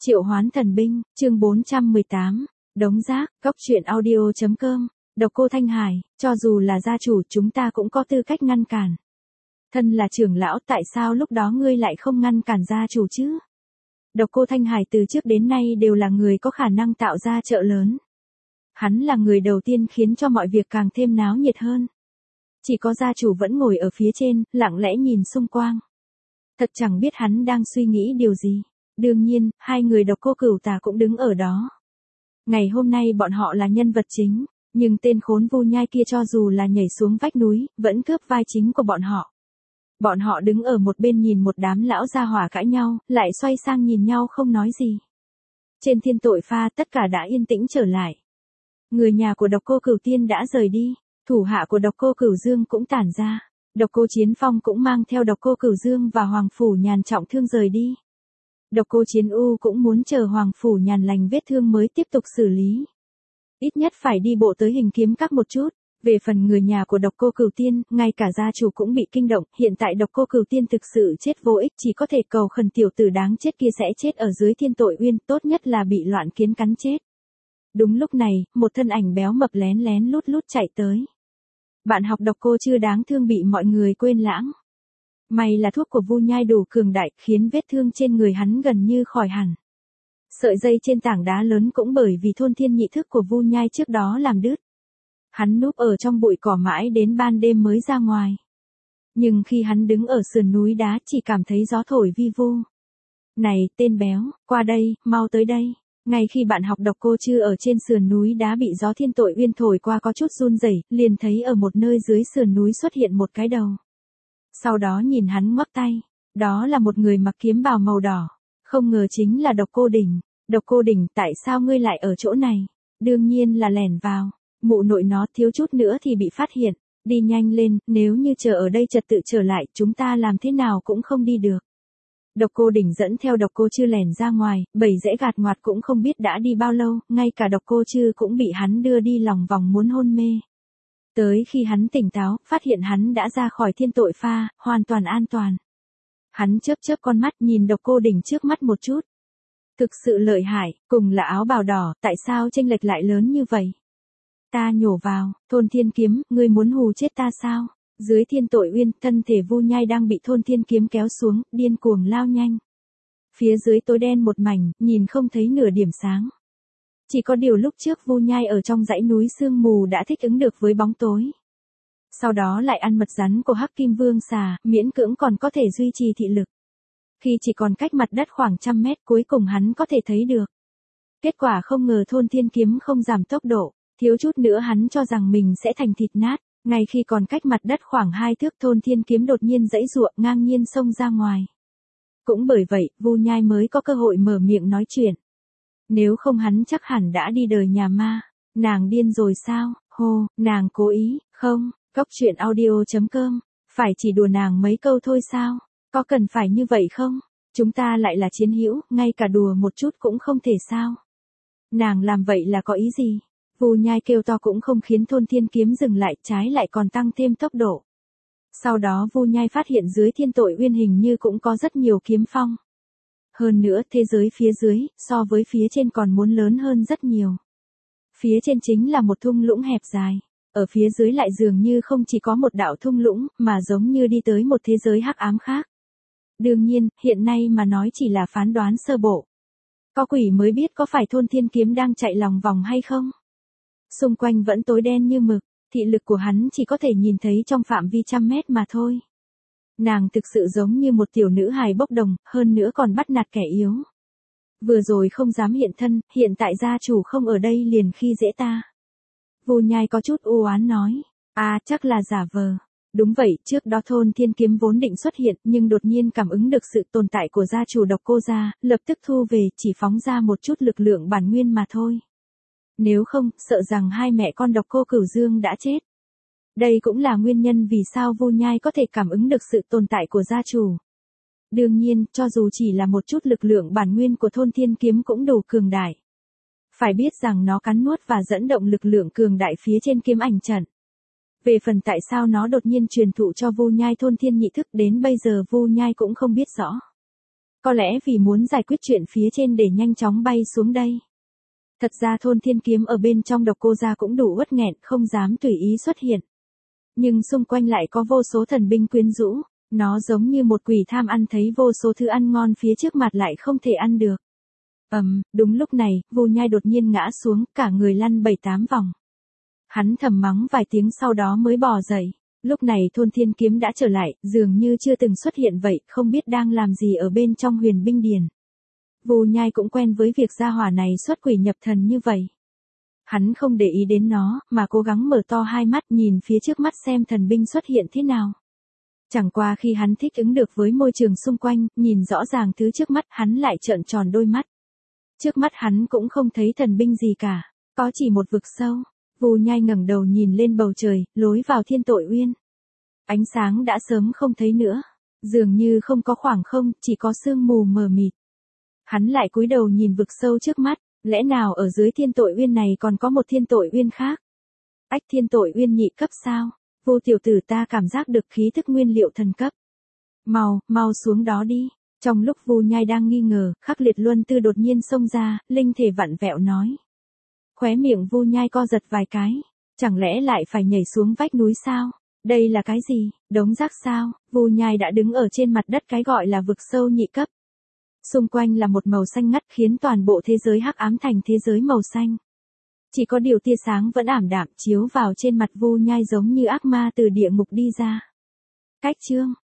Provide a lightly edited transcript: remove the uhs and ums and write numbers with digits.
Triệu Hoán Thần Binh, chương 418, Đống Rác, Cốc truyện audio.com, Độc Cô Thanh Hải, cho dù là gia chủ chúng ta cũng có tư cách ngăn cản. Thân là trưởng lão tại sao lúc đó ngươi lại không ngăn cản gia chủ chứ? Độc Cô Thanh Hải từ trước đến nay đều là người có khả năng tạo ra chợ lớn. Hắn là người đầu tiên khiến cho mọi việc càng thêm náo nhiệt hơn. Chỉ có gia chủ vẫn ngồi ở phía trên, lặng lẽ nhìn xung quanh. Thật chẳng biết hắn đang suy nghĩ điều gì. Đương nhiên, hai người Độc Cô Cửu Tà cũng đứng ở đó. Ngày hôm nay bọn họ là nhân vật chính, nhưng tên khốn Vu Nhai kia cho dù là nhảy xuống vách núi, vẫn cướp vai chính của bọn họ. Bọn họ đứng ở một bên nhìn một đám lão gia hỏa cãi nhau, lại xoay sang nhìn nhau không nói gì. Trên thiên tội pha tất cả đã yên tĩnh trở lại. Người nhà của Độc Cô Cửu Tiên đã rời đi, thủ hạ của Độc Cô Cửu Dương cũng tản ra. Độc Cô Chiến Phong cũng mang theo Độc Cô Cửu Dương và Hoàng Phủ Nhàn trọng thương rời đi. Độc Cô Chiến U cũng muốn chờ Hoàng Phủ Nhàn lành vết thương mới tiếp tục xử lý. Ít nhất phải đi bộ tới Hình Kiếm Các một chút. Về phần người nhà của Độc Cô Cửu Tiên, ngay cả gia chủ cũng bị kinh động, hiện tại Độc Cô Cửu Tiên thực sự chết vô ích, chỉ có thể cầu khẩn tiểu tử đáng chết kia sẽ chết ở dưới thiên tội uyên, tốt nhất là bị loạn kiến cắn chết. Đúng lúc này, một thân ảnh béo mập lén lén lút lút chạy tới. Bạn học Độc Cô chưa đáng thương bị mọi người quên lãng. May là thuốc của Vu Nhai đủ cường đại, khiến vết thương trên người hắn gần như khỏi hẳn. Sợi dây trên tảng đá lớn cũng bởi vì thôn thiên nhị thức của Vu Nhai trước đó làm đứt. Hắn núp ở trong bụi cỏ mãi đến ban đêm mới ra ngoài. Nhưng khi hắn đứng ở sườn núi đá chỉ cảm thấy gió thổi vi vu. Này, tên béo, qua đây, mau tới đây. Ngay khi bạn học Độc Cô chưa ở trên sườn núi đá bị gió thiên tội uyên thổi qua có chút run rẩy, liền thấy ở một nơi dưới sườn núi xuất hiện một cái đầu. Sau đó nhìn hắn ngoắc tay, đó là một người mặc kiếm bào màu đỏ. Không ngờ chính là Độc Cô Đỉnh. Độc Cô Đỉnh, tại sao ngươi lại ở chỗ này? Đương nhiên là lẻn vào. Mụ nội nó thiếu chút nữa thì bị phát hiện. Đi nhanh lên, nếu như chờ ở đây trật tự trở lại, chúng ta làm thế nào cũng không đi được. Độc Cô Đỉnh dẫn theo Độc Cô Chư lẻn ra ngoài, bầy rẽ gạt ngoặt cũng không biết đã đi bao lâu, ngay cả Độc Cô Chư cũng bị hắn đưa đi lòng vòng muốn hôn mê. Tới khi hắn tỉnh táo, phát hiện hắn đã ra khỏi thiên tội pha, hoàn toàn an toàn. Hắn chớp chớp con mắt nhìn Độc Cô Đỉnh trước mắt một chút. Thực sự lợi hại, cùng là áo bào đỏ, tại sao chênh lệch lại lớn như vậy? Ta nhổ vào, Thôn Thiên Kiếm, ngươi muốn hù chết ta sao? Dưới thiên tội uyên, thân thể Vu Nhai đang bị Thôn Thiên Kiếm kéo xuống, điên cuồng lao nhanh. Phía dưới tối đen một mảnh, nhìn không thấy nửa điểm sáng. Chỉ có điều lúc trước Vu Nhai ở trong dãy núi sương mù đã thích ứng được với bóng tối. Sau đó lại ăn mật rắn của Hắc Kim Vương xà, miễn cưỡng còn có thể duy trì thị lực. Khi chỉ còn cách mặt đất khoảng 100 mét cuối cùng hắn có thể thấy được. Kết quả không ngờ Thôn Thiên Kiếm không giảm tốc độ, thiếu chút nữa hắn cho rằng mình sẽ thành thịt nát. Ngay khi còn cách mặt đất khoảng 2 thước Thôn Thiên Kiếm đột nhiên giãy giụa ngang nhiên xông ra ngoài. Cũng bởi vậy, Vu Nhai mới có cơ hội mở miệng nói chuyện. Nếu không hắn chắc hẳn đã đi đời nhà ma. Nàng điên rồi sao? Hô, nàng cố ý, không? Cốc truyện audio.com, phải chỉ đùa nàng mấy câu thôi sao? Có cần phải như vậy không? Chúng ta lại là chiến hữu, ngay cả đùa một chút cũng không thể sao? Nàng làm vậy là có ý gì? Vu Nhai kêu to cũng không khiến Thôn Thiên Kiếm dừng lại, trái lại còn tăng thêm tốc độ. Sau đó Vu Nhai phát hiện dưới thiên tội uyên hình như cũng có rất nhiều kiếm phong. Hơn nữa, thế giới phía dưới, so với phía trên còn muốn lớn hơn rất nhiều. Phía trên chính là một thung lũng hẹp dài. Ở phía dưới lại dường như không chỉ có một đạo thung lũng, mà giống như đi tới một thế giới hắc ám khác. Đương nhiên, hiện nay mà nói chỉ là phán đoán sơ bộ. Có quỷ mới biết có phải Thôn Thiên Kiếm đang chạy lòng vòng hay không. Xung quanh vẫn tối đen như mực, thị lực của hắn chỉ có thể nhìn thấy trong phạm vi 100 mét mà thôi. Nàng thực sự giống như một tiểu nữ hài bốc đồng, hơn nữa còn bắt nạt kẻ yếu. Vừa rồi không dám hiện thân, hiện tại gia chủ không ở đây liền khi dễ ta. Vu Nhai có chút u oán nói, chắc là giả vờ. Đúng vậy, trước đó Thôn Thiên Kiếm vốn định xuất hiện, nhưng đột nhiên cảm ứng được sự tồn tại của gia chủ Độc Cô gia, lập tức thu về, chỉ phóng ra một chút lực lượng bản nguyên mà thôi. Nếu không, sợ rằng hai mẹ con Độc Cô Cửu Dương đã chết. Đây cũng là nguyên nhân vì sao Vu Nhai có thể cảm ứng được sự tồn tại của gia chủ. Đương nhiên, cho dù chỉ là một chút lực lượng bản nguyên của Thôn Thiên Kiếm cũng đủ cường đại. Phải biết rằng nó cắn nuốt và dẫn động lực lượng cường đại phía trên kiếm ảnh trận. Về phần tại sao nó đột nhiên truyền thụ cho Vu Nhai Thôn Thiên nhị thức đến bây giờ Vu Nhai cũng không biết rõ. Có lẽ vì muốn giải quyết chuyện phía trên để nhanh chóng bay xuống đây. Thật ra thôn thiên kiếm ở bên trong Độc Cô gia cũng đủ uất nghẹn, không dám tùy ý xuất hiện. Nhưng xung quanh lại có vô số thần binh quyến rũ, nó giống như một quỷ tham ăn thấy vô số thứ ăn ngon phía trước mặt lại không thể ăn được. Đúng lúc này, Vu Nhai đột nhiên ngã xuống, cả người lăn 7-8 vòng. Hắn thầm mắng vài tiếng sau đó mới bò dậy. Lúc này thôn thiên kiếm đã trở lại, dường như chưa từng xuất hiện vậy, không biết đang làm gì ở bên trong huyền binh điền. Vu Nhai cũng quen với việc gia hỏa này xuất quỷ nhập thần như vậy. Hắn không để ý đến nó, mà cố gắng mở to hai mắt nhìn phía trước mắt xem thần binh xuất hiện thế nào. Chẳng qua khi hắn thích ứng được với môi trường xung quanh, nhìn rõ ràng thứ trước mắt, hắn lại trợn tròn đôi mắt. Trước mắt hắn cũng không thấy thần binh gì cả, có chỉ một vực sâu. Vu Nhai ngẩng đầu nhìn lên bầu trời, lối vào Thiên Tội Uyên. Ánh sáng đã sớm không thấy nữa, dường như không có khoảng không, chỉ có sương mù mờ mịt. Hắn lại cúi đầu nhìn vực sâu trước mắt, lẽ nào ở dưới Thiên Tội Uyên này còn có một Thiên Tội Uyên khác? Ách, Thiên Tội Uyên nhị cấp sao? Vu tiểu tử, ta cảm giác được khí thức nguyên liệu thần cấp. Mau xuống đó đi. Trong lúc Vu Nhai đang nghi ngờ, Khắc Liệt Luân Tư đột nhiên xông ra, linh thể vặn vẹo nói. Khóe miệng Vu Nhai co giật vài cái, chẳng lẽ lại phải nhảy xuống vách núi sao? Đây là cái gì? Đống rác sao? Vu Nhai đã đứng ở trên mặt đất cái gọi là vực sâu nhị cấp. Xung quanh là một màu xanh ngắt khiến toàn bộ thế giới hắc ám thành thế giới màu xanh. Chỉ có điều tia sáng vẫn ảm đạm chiếu vào trên mặt Vu Nhai giống như ác ma từ địa ngục đi ra. Cách chương